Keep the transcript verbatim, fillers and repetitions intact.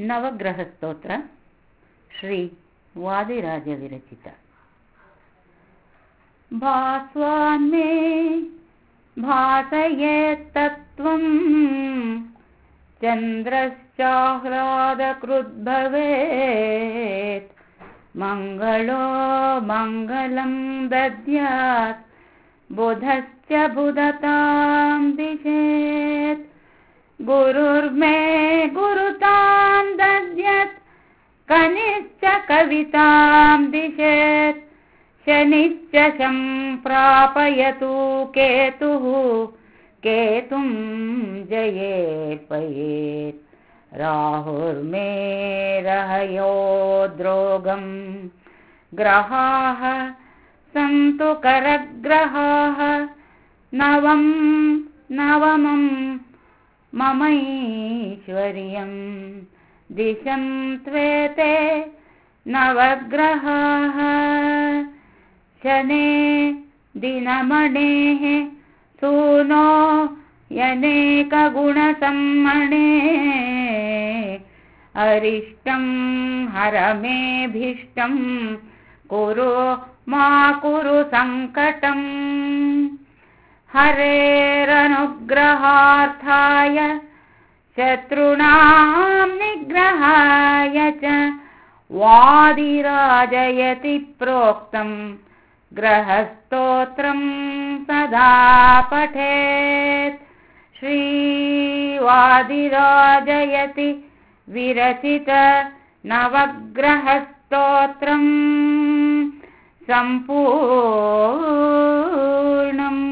ನವಗ್ರಹಸ್ತೋತ್ರ ಶ್ರೀ ವಾದಿರಾಜ ವಿರಚಿತ. ಭಾಸ್ವಾನ್ಮೇ ಭಾಸಯೇತ್ತತ್ವಂ ಚಂದ್ರಶ್ಚಾಹ್ಲಾದಕೃದ್ಭವೇತ್ ಮಂಗಳೋ ಮಂಗಲಂ ದದ್ಯಾತ್ ಬುಧಶ್ಚ ಬುಧತಾಂ ದಿಶೇತ್ ಗುರುರ್ಮೇ ಗುರುತಾಂ ದದ್ಯಾತ್ ಕನಿಶ್ಚ ಕವಿತಾಂ ದಿಶೇತ್ ಶನಿಶ್ಚ ಸಂಪ್ರಾಪಯತು ಕೇತುಃ ಕೇತುಂ ಜಯೇತ್ ಪಯೇತ್ ರಾಹುರ್ಮೇ ರಹಯೋದ್ರೋಗಂ ಗ್ರಹಾಃ ಸಂತು ಕರಗ್ರಹಾಃ ನವಂ ನವಮಂ ಮಮೈಶ್ವರ್ಯಂ ದಿಶಂ ತ್ವೇತೆ ನವಗ್ರಹಾಃ ಶನೇ ದಿನಮಣೇಃ ಸೂನೋ ಯನೇಕಗುಣಸಮ್ಮಣೇ ಅರಿಷ್ಟಂ ಹರಮೇಭೀಷ್ಟಂ ಕುರು ಮಾ ಕುರು ಸಂಕಟಂ ಹರೇರನುಗ್ರಹಾರ್ಥಾಯ ಶತ್ರುಣಾಂ ನಿಗ್ರಹಾಯ ಚ ವಾದಿರಾಜಯತಿ ಪ್ರೋಕ್ತಂ ಗ್ರಹಸ್ತೋತ್ರಂ ಸದಾ ಪಠೇತ್. ಶ್ರೀ ವಾದಿರಾಜಯತಿ ವಿರಚಿತ ನವಗ್ರಹಸ್ತೋತ್ರಂ ಸಂಪೂರ್ಣಂ.